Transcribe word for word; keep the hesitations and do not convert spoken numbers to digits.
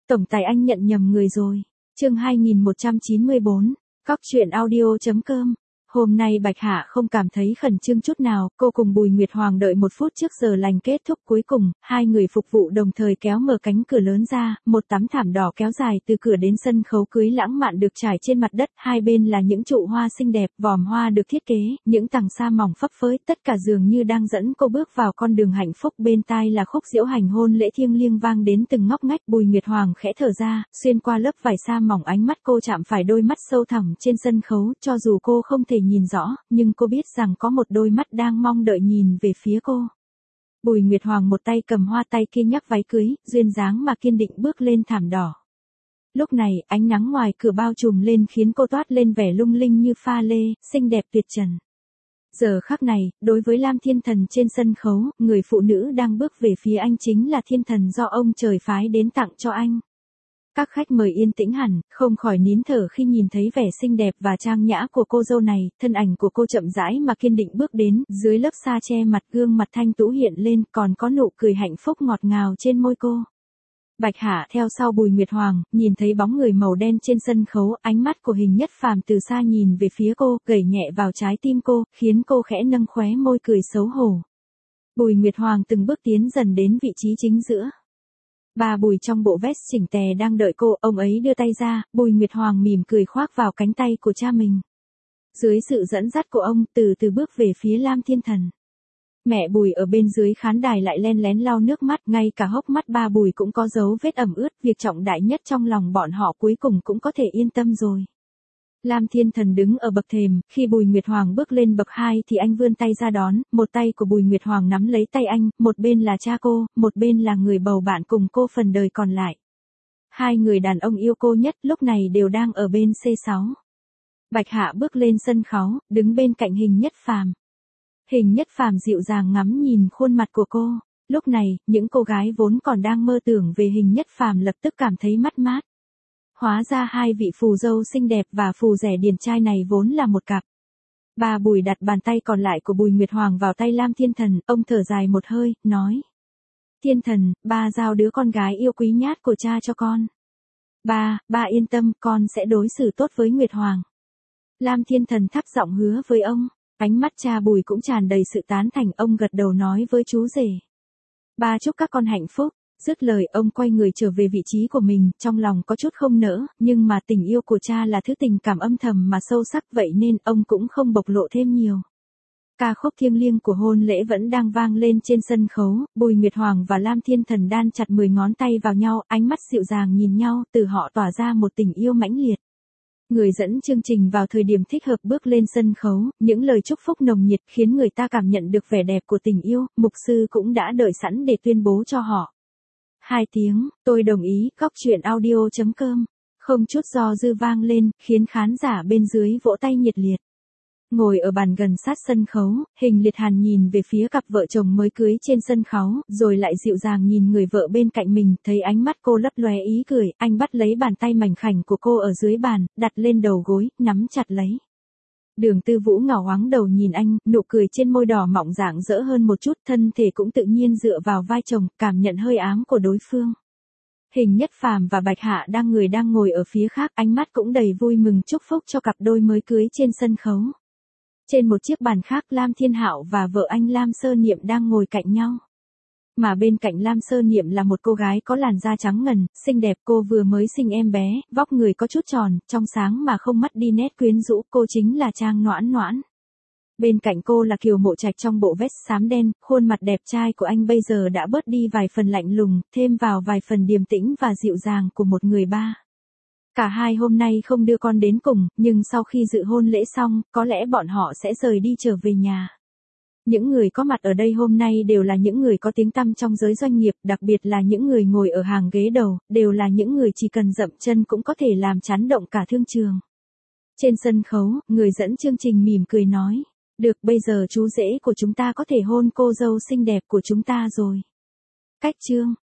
Tổng tài anh nhận nhầm người rồi. Chương hai nghìn một trăm chín mươi bốn, cóc truyện audio chấm com. Hôm nay Bạch Hạ không cảm thấy khẩn trương chút nào, cô cùng Bùi Nguyệt Hoàng đợi một phút trước giờ lành kết thúc cuối cùng, hai người phục vụ đồng thời kéo mở cánh cửa lớn ra, một tấm thảm đỏ kéo dài từ cửa đến sân khấu cưới lãng mạn được trải trên mặt đất, hai bên là những trụ hoa xinh đẹp, vòm hoa được thiết kế, những tầng sa mỏng phấp phới, tất cả dường như đang dẫn cô bước vào con đường hạnh phúc, bên tai là khúc diễu hành hôn lễ thiêng liêng vang đến từng ngóc ngách. Bùi Nguyệt Hoàng khẽ thở ra, xuyên qua lớp vải sa mỏng ánh mắt cô chạm phải đôi mắt sâu thẳm trên sân khấu, cho dù cô không thể nhìn rõ, nhưng cô biết rằng có một đôi mắt đang mong đợi nhìn về phía cô. Bùi Nguyệt Hoàng một tay cầm hoa, tay kia nhắc váy cưới, duyên dáng mà kiên định bước lên thảm đỏ. Lúc này, ánh nắng ngoài cửa bao trùm lên khiến cô toát lên vẻ lung linh như pha lê, xinh đẹp tuyệt trần. Giờ khắc này, đối với Lam Thiên Thần trên sân khấu, người phụ nữ đang bước về phía anh chính là thiên thần do ông trời phái đến tặng cho anh. Các khách mời yên tĩnh hẳn, không khỏi nín thở khi nhìn thấy vẻ xinh đẹp và trang nhã của cô dâu này, thân ảnh của cô chậm rãi mà kiên định bước đến, dưới lớp sa che mặt gương mặt thanh tú hiện lên, còn có nụ cười hạnh phúc ngọt ngào trên môi cô. Bạch Hạ theo sau Bùi Nguyệt Hoàng, nhìn thấy bóng người màu đen trên sân khấu, ánh mắt của Hình Nhất Phàm từ xa nhìn về phía cô, gảy nhẹ vào trái tim cô, khiến cô khẽ nâng khóe môi cười xấu hổ. Bùi Nguyệt Hoàng từng bước tiến dần đến vị trí chính giữa. Bà Bùi trong bộ vest chỉnh tề đang đợi cô, ông ấy đưa tay ra, Bùi Nguyệt Hoàng mỉm cười khoác vào cánh tay của cha mình. Dưới sự dẫn dắt của ông, từ từ bước về phía Lam Thiên Thần. Mẹ Bùi ở bên dưới khán đài lại len lén lau nước mắt, ngay cả hốc mắt ba Bùi cũng có dấu vết ẩm ướt, việc trọng đại nhất trong lòng bọn họ cuối cùng cũng có thể yên tâm rồi. Lam Thiên Thần đứng ở bậc thềm, khi Bùi Nguyệt Hoàng bước lên bậc hai thì anh vươn tay ra đón, một tay của Bùi Nguyệt Hoàng nắm lấy tay anh, một bên là cha cô, một bên là người bầu bạn cùng cô phần đời còn lại. Hai người đàn ông yêu cô nhất lúc này đều đang ở bên xê sáu. Bạch Hạ bước lên sân khấu, đứng bên cạnh Hình Nhất Phàm. Hình Nhất Phàm dịu dàng ngắm nhìn khuôn mặt của cô, lúc này, những cô gái vốn còn đang mơ tưởng về Hình Nhất Phàm lập tức cảm thấy mất mát. Hóa ra hai vị phù dâu xinh đẹp và phù rẻ điển trai này vốn là một cặp. Bà Bùi đặt bàn tay còn lại của Bùi Nguyệt Hoàng vào tay Lam Thiên Thần, ông thở dài một hơi, nói. Thiên Thần, ba giao đứa con gái yêu quý nhát của cha cho con. Ba, ba yên tâm, con sẽ đối xử tốt với Nguyệt Hoàng. Lam Thiên Thần thấp giọng hứa với ông, ánh mắt cha Bùi cũng tràn đầy sự tán thành, ông gật đầu nói với chú rể. Ba chúc các con hạnh phúc. Dứt lời ông quay người trở về vị trí của mình, trong lòng có chút không nỡ, nhưng mà tình yêu của cha là thứ tình cảm âm thầm mà sâu sắc, vậy nên ông cũng không bộc lộ thêm nhiều. Ca khúc thiêng liêng của hôn lễ vẫn đang vang lên trên sân khấu, Bùi Nguyệt Hoàng và Lam Thiên Thần đan chặt mười ngón tay vào nhau, ánh mắt dịu dàng nhìn nhau, từ họ tỏa ra một tình yêu mãnh liệt. Người dẫn chương trình vào thời điểm thích hợp bước lên sân khấu, những lời chúc phúc nồng nhiệt khiến người ta cảm nhận được vẻ đẹp của tình yêu, mục sư cũng đã đợi sẵn để tuyên bố cho họ. Hai tiếng, tôi đồng ý, cóc truyện audio chấm com, không chút do dự vang lên, khiến khán giả bên dưới vỗ tay nhiệt liệt. Ngồi ở bàn gần sát sân khấu, Hình Liệt Hàn nhìn về phía cặp vợ chồng mới cưới trên sân khấu, rồi lại dịu dàng nhìn người vợ bên cạnh mình, thấy ánh mắt cô lấp lóe ý cười, anh bắt lấy bàn tay mảnh khảnh của cô ở dưới bàn, đặt lên đầu gối, nắm chặt lấy. Đường Tư Vũ ngảo ngoáng đầu nhìn anh, nụ cười trên môi đỏ mọng rạng rỡ hơn một chút, thân thể cũng tự nhiên dựa vào vai chồng, cảm nhận hơi ám của đối phương. Hình Nhất Phàm và Bạch Hạ đang người đang ngồi ở phía khác, ánh mắt cũng đầy vui mừng chúc phúc cho cặp đôi mới cưới trên sân khấu. Trên một chiếc bàn khác, Lam Thiên Hạo và vợ anh Lam Sơ Niệm đang ngồi cạnh nhau. Mà bên cạnh Lam Sơ Niệm là một cô gái có làn da trắng ngần, xinh đẹp, cô vừa mới sinh em bé, vóc người có chút tròn, trong sáng mà không mất đi nét quyến rũ, cô chính là Trang Noãn Noãn. Bên cạnh cô là Kiều Mộ Trạch trong bộ vest xám đen, khuôn mặt đẹp trai của anh bây giờ đã bớt đi vài phần lạnh lùng, thêm vào vài phần điềm tĩnh và dịu dàng của một người ba. Cả hai hôm nay không đưa con đến cùng, nhưng sau khi dự hôn lễ xong, có lẽ bọn họ sẽ rời đi trở về nhà. Những người có mặt ở đây hôm nay đều là những người có tiếng tăm trong giới doanh nghiệp, đặc biệt là những người ngồi ở hàng ghế đầu, đều là những người chỉ cần dậm chân cũng có thể làm chấn động cả thương trường. Trên sân khấu, người dẫn chương trình mỉm cười nói, được bây giờ chú rể của chúng ta có thể hôn cô dâu xinh đẹp của chúng ta rồi. Cách chương.